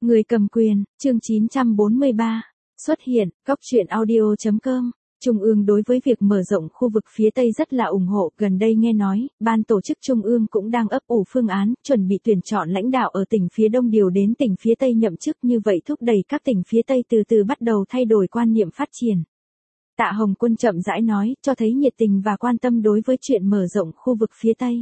Người cầm quyền, chương 943. Xuất hiện, góc truyện audio.com. Trung ương đối với việc mở rộng khu vực phía Tây rất là ủng hộ. Gần đây nghe nói, ban tổ chức Trung ương cũng đang ấp ủ phương án, chuẩn bị tuyển chọn lãnh đạo ở tỉnh phía Đông điều đến tỉnh phía Tây nhậm chức, như vậy thúc đẩy các tỉnh phía Tây từ từ bắt đầu thay đổi quan niệm phát triển. Tạ Hồng Quân chậm rãi nói, cho thấy nhiệt tình và quan tâm đối với chuyện mở rộng khu vực phía Tây.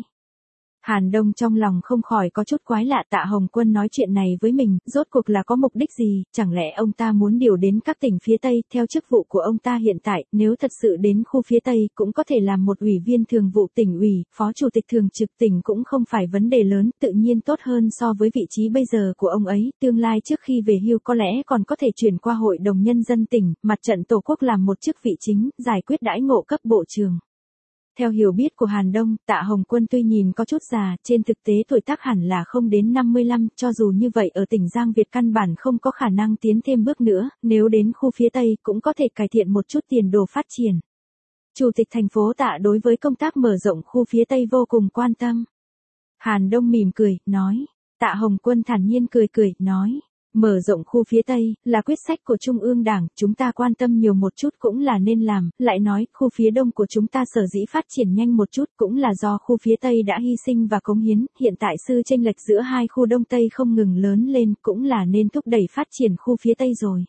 Hàn Đông trong lòng không khỏi có chút quái lạ, Tạ Hồng Quân nói chuyện này với mình, rốt cuộc là có mục đích gì, chẳng lẽ ông ta muốn điều đến các tỉnh phía Tây, theo chức vụ của ông ta hiện tại, nếu thật sự đến khu phía Tây, cũng có thể làm một ủy viên thường vụ tỉnh ủy, phó chủ tịch thường trực tỉnh cũng không phải vấn đề lớn, tự nhiên tốt hơn so với vị trí bây giờ của ông ấy, tương lai trước khi về hưu có lẽ còn có thể chuyển qua Hội đồng Nhân dân tỉnh, mặt trận Tổ quốc làm một chức vị chính, giải quyết đãi ngộ cấp bộ trưởng. Theo hiểu biết của Hàn Đông, Tạ Hồng Quân tuy nhìn có chút già, trên thực tế tuổi tác hẳn là không đến 55, cho dù như vậy ở tỉnh Giang Việt căn bản không có khả năng tiến thêm bước nữa, nếu đến khu phía Tây cũng có thể cải thiện một chút tiền đồ phát triển. Chủ tịch thành phố Tạ đối với công tác mở rộng khu phía Tây vô cùng quan tâm. Hàn Đông mỉm cười, nói. Tạ Hồng Quân thản nhiên cười, nói. Mở rộng khu phía Tây, là quyết sách của Trung ương Đảng, chúng ta quan tâm nhiều một chút cũng là nên làm, lại nói, khu phía Đông của chúng ta sở dĩ phát triển nhanh một chút cũng là do khu phía Tây đã hy sinh và cống hiến, hiện tại sự chênh lệch giữa hai khu Đông Tây không ngừng lớn lên, cũng là nên thúc đẩy phát triển khu phía Tây rồi.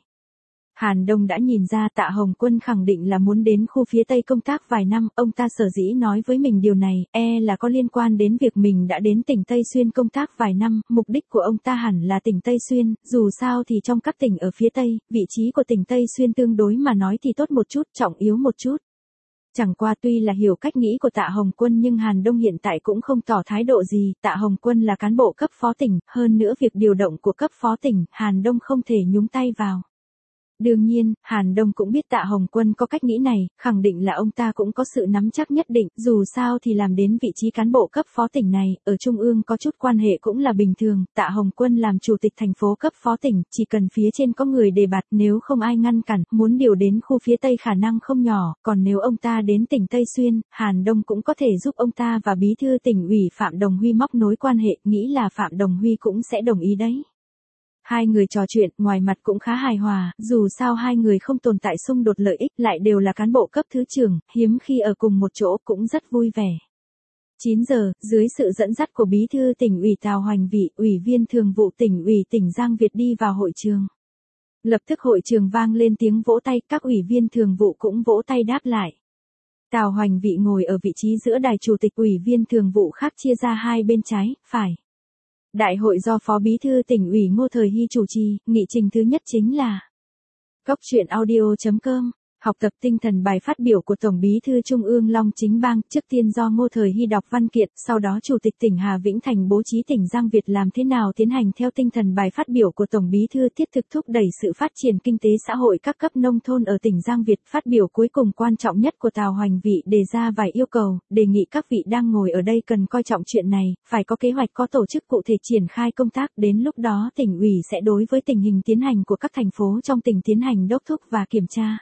Hàn Đông đã nhìn ra Tạ Hồng Quân khẳng định là muốn đến khu phía Tây công tác vài năm, ông ta sở dĩ nói với mình điều này, là có liên quan đến việc mình đã đến tỉnh Tây Xuyên công tác vài năm, mục đích của ông ta hẳn là tỉnh Tây Xuyên, dù sao thì trong các tỉnh ở phía Tây, vị trí của tỉnh Tây Xuyên tương đối mà nói thì tốt một chút, trọng yếu một chút. Chẳng qua tuy là hiểu cách nghĩ của Tạ Hồng Quân nhưng Hàn Đông hiện tại cũng không tỏ thái độ gì, Tạ Hồng Quân là cán bộ cấp phó tỉnh, hơn nữa việc điều động của cấp phó tỉnh, Hàn Đông không thể nhúng tay vào. Đương nhiên, Hàn Đông cũng biết Tạ Hồng Quân có cách nghĩ này, khẳng định là ông ta cũng có sự nắm chắc nhất định, dù sao thì làm đến vị trí cán bộ cấp phó tỉnh này, ở Trung ương có chút quan hệ cũng là bình thường, Tạ Hồng Quân làm chủ tịch thành phố cấp phó tỉnh, chỉ cần phía trên có người đề bạt, nếu không ai ngăn cản, muốn điều đến khu phía Tây khả năng không nhỏ, còn nếu ông ta đến tỉnh Tây Xuyên, Hàn Đông cũng có thể giúp ông ta và bí thư tỉnh ủy Phạm Đồng Huy móc nối quan hệ, nghĩ là Phạm Đồng Huy cũng sẽ đồng ý đấy. Hai người trò chuyện, ngoài mặt cũng khá hài hòa, dù sao hai người không tồn tại xung đột lợi ích, lại đều là cán bộ cấp thứ trưởng, hiếm khi ở cùng một chỗ cũng rất vui vẻ. 9 giờ, dưới sự dẫn dắt của bí thư tỉnh ủy Tào Hoành Vĩ, ủy viên thường vụ tỉnh ủy tỉnh Giang Việt đi vào hội trường. Lập tức hội trường vang lên tiếng vỗ tay, các ủy viên thường vụ cũng vỗ tay đáp lại. Tào Hoành Vĩ ngồi ở vị trí giữa đài, chủ tịch ủy viên thường vụ khác chia ra hai bên trái, phải. Đại hội do Phó Bí thư tỉnh ủy Ngô Thời Hy chủ trì, nghị trình thứ nhất chính là góc truyện audio.com. Học tập tinh thần bài phát biểu của Tổng Bí thư Trung ương Long Chính Bang, trước tiên do Ngô Thời Hy đọc văn kiện, sau đó Chủ tịch tỉnh Hà Vĩnh Thành bố trí tỉnh Giang Việt làm thế nào tiến hành theo tinh thần bài phát biểu của Tổng Bí thư, thiết thực thúc đẩy sự phát triển kinh tế xã hội các cấp nông thôn ở tỉnh Giang Việt. Phát biểu cuối cùng quan trọng nhất của Tào Hoành Vĩ đề ra vài yêu cầu, đề nghị các vị đang ngồi ở đây cần coi trọng chuyện này, phải có kế hoạch có tổ chức cụ thể triển khai công tác, đến lúc đó tỉnh ủy sẽ đối với tình hình tiến hành của các thành phố trong tỉnh tiến hành đốc thúc và kiểm tra.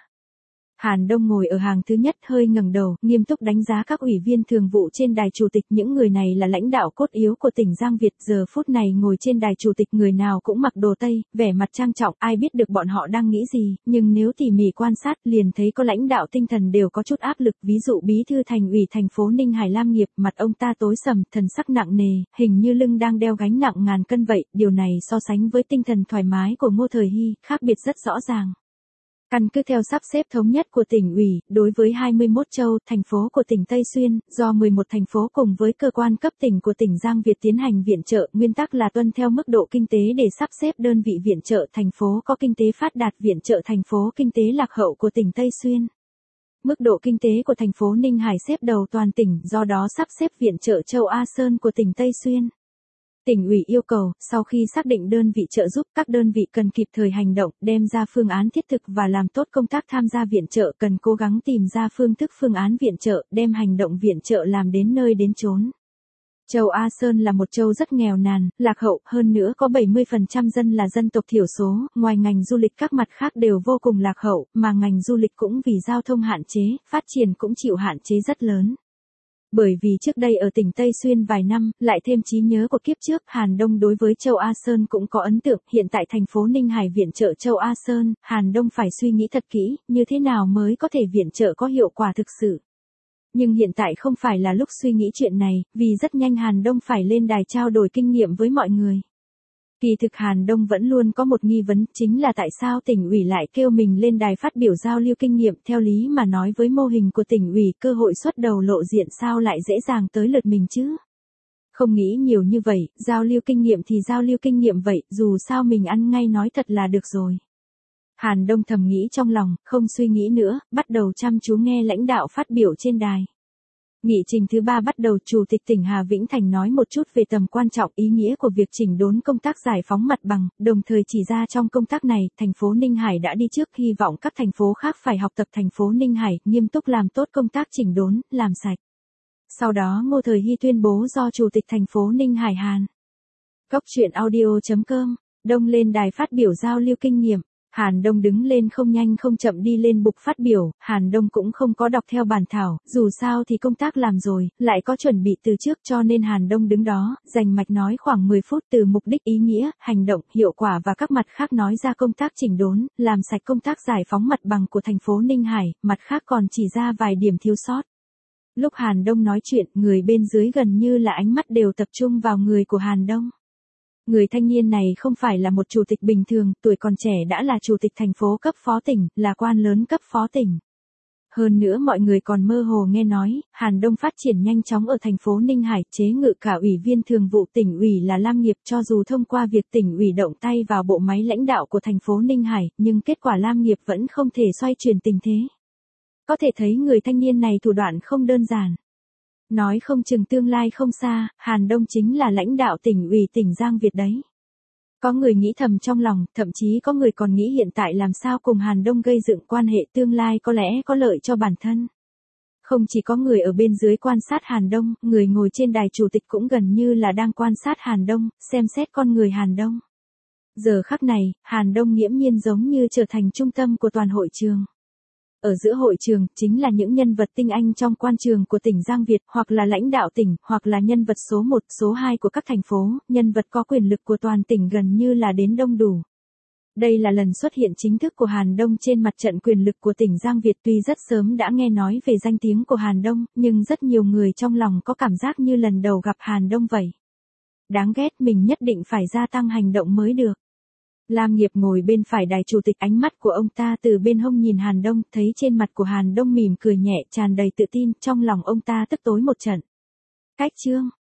Hàn Đông ngồi ở hàng thứ nhất hơi ngẩng đầu, nghiêm túc đánh giá các ủy viên thường vụ trên đài chủ tịch, những người này là lãnh đạo cốt yếu của tỉnh Giang Việt, giờ phút này ngồi trên đài chủ tịch người nào cũng mặc đồ Tây, vẻ mặt trang trọng, ai biết được bọn họ đang nghĩ gì, nhưng nếu tỉ mỉ quan sát liền thấy có lãnh đạo tinh thần đều có chút áp lực, ví dụ bí thư thành ủy thành phố Ninh Hải Lam Nghiệp, mặt ông ta tối sầm, thần sắc nặng nề, hình như lưng đang đeo gánh nặng ngàn cân vậy, điều này so sánh với tinh thần thoải mái của Ngô Thời Hy, khác biệt rất rõ ràng. Căn cứ theo sắp xếp thống nhất của tỉnh ủy, đối với 21 châu, thành phố của tỉnh Tây Xuyên, do 11 thành phố cùng với cơ quan cấp tỉnh của tỉnh Giang Việt tiến hành viện trợ, nguyên tắc là tuân theo mức độ kinh tế để sắp xếp đơn vị viện trợ, thành phố có kinh tế phát đạt viện trợ thành phố kinh tế lạc hậu của tỉnh Tây Xuyên. Mức độ kinh tế của thành phố Ninh Hải xếp đầu toàn tỉnh, do đó sắp xếp viện trợ Châu A Sơn của tỉnh Tây Xuyên. Tỉnh ủy yêu cầu, sau khi xác định đơn vị trợ giúp, các đơn vị cần kịp thời hành động, đem ra phương án thiết thực và làm tốt công tác tham gia viện trợ, cần cố gắng tìm ra phương thức phương án viện trợ, đem hành động viện trợ làm đến nơi đến chốn. Châu A Sơn là một châu rất nghèo nàn, lạc hậu, hơn nữa có 70% dân là dân tộc thiểu số, ngoài ngành du lịch các mặt khác đều vô cùng lạc hậu, mà ngành du lịch cũng vì giao thông hạn chế, phát triển cũng chịu hạn chế rất lớn. Bởi vì trước đây ở tỉnh Tây Xuyên vài năm, lại thêm trí nhớ của kiếp trước, Hàn Đông đối với Châu A Sơn cũng có ấn tượng, hiện tại thành phố Ninh Hải viện trợ Châu A Sơn, Hàn Đông phải suy nghĩ thật kỹ, như thế nào mới có thể viện trợ có hiệu quả thực sự. Nhưng hiện tại không phải là lúc suy nghĩ chuyện này, vì rất nhanh Hàn Đông phải lên đài trao đổi kinh nghiệm với mọi người. Kỳ thực Hàn Đông vẫn luôn có một nghi vấn, chính là tại sao tỉnh ủy lại kêu mình lên đài phát biểu giao lưu kinh nghiệm, theo lý mà nói với mô hình của tỉnh ủy cơ hội xuất đầu lộ diện sao lại dễ dàng tới lượt mình chứ. Không nghĩ nhiều như vậy, giao lưu kinh nghiệm thì giao lưu kinh nghiệm vậy, dù sao mình ăn ngay nói thật là được rồi. Hàn Đông thầm nghĩ trong lòng, không suy nghĩ nữa, bắt đầu chăm chú nghe lãnh đạo phát biểu trên đài. Nghị trình thứ 3 bắt đầu, Chủ tịch tỉnh Hà Vĩnh Thành nói một chút về tầm quan trọng ý nghĩa của việc chỉnh đốn công tác giải phóng mặt bằng, đồng thời chỉ ra trong công tác này, thành phố Ninh Hải đã đi trước, hy vọng các thành phố khác phải học tập thành phố Ninh Hải, nghiêm túc làm tốt công tác chỉnh đốn, làm sạch. Sau đó Ngô Thời Hy tuyên bố do Chủ tịch thành phố Ninh Hải Hàn Cốc Truyện Audio.com, Đông lên đài phát biểu giao lưu kinh nghiệm. Hàn Đông đứng lên không nhanh không chậm đi lên bục phát biểu, Hàn Đông cũng không có đọc theo bản thảo, dù sao thì công tác làm rồi, lại có chuẩn bị từ trước cho nên Hàn Đông đứng đó, dành mạch nói khoảng 10 phút từ mục đích ý nghĩa, hành động, hiệu quả và các mặt khác nói ra công tác chỉnh đốn, làm sạch công tác giải phóng mặt bằng của thành phố Ninh Hải, mặt khác còn chỉ ra vài điểm thiếu sót. Lúc Hàn Đông nói chuyện, người bên dưới gần như là ánh mắt đều tập trung vào người của Hàn Đông. Người thanh niên này không phải là một chủ tịch bình thường, tuổi còn trẻ đã là chủ tịch thành phố cấp phó tỉnh, là quan lớn cấp phó tỉnh. Hơn nữa mọi người còn mơ hồ nghe nói, Hàn Đông phát triển nhanh chóng ở thành phố Ninh Hải, chế ngự cả ủy viên thường vụ tỉnh ủy là Lam Nghiệp, cho dù thông qua việc tỉnh ủy động tay vào bộ máy lãnh đạo của thành phố Ninh Hải, nhưng kết quả Lam Nghiệp vẫn không thể xoay chuyển tình thế. Có thể thấy người thanh niên này thủ đoạn không đơn giản. Nói không chừng tương lai không xa, Hàn Đông chính là lãnh đạo tỉnh ủy tỉnh Giang Việt đấy. Có người nghĩ thầm trong lòng, thậm chí có người còn nghĩ hiện tại làm sao cùng Hàn Đông gây dựng quan hệ tương lai có lẽ có lợi cho bản thân. Không chỉ có người ở bên dưới quan sát Hàn Đông, người ngồi trên đài chủ tịch cũng gần như là đang quan sát Hàn Đông, xem xét con người Hàn Đông. Giờ khắc này, Hàn Đông nghiễm nhiên giống như trở thành trung tâm của toàn hội trường. Ở giữa hội trường, chính là những nhân vật tinh anh trong quan trường của tỉnh Giang Việt, hoặc là lãnh đạo tỉnh, hoặc là nhân vật số 1, số 2 của các thành phố, nhân vật có quyền lực của toàn tỉnh gần như là đến đông đủ. Đây là lần xuất hiện chính thức của Hàn Đông trên mặt trận quyền lực của tỉnh Giang Việt, tuy rất sớm đã nghe nói về danh tiếng của Hàn Đông, nhưng rất nhiều người trong lòng có cảm giác như lần đầu gặp Hàn Đông vậy. Đáng ghét, mình nhất định phải gia tăng hành động mới được. Lam Nghiệp ngồi bên phải đài chủ tịch, ánh mắt của ông ta từ bên hông nhìn Hàn Đông, thấy trên mặt của Hàn Đông mỉm cười nhẹ, tràn đầy tự tin, trong lòng ông ta tức tối một trận. Cách chương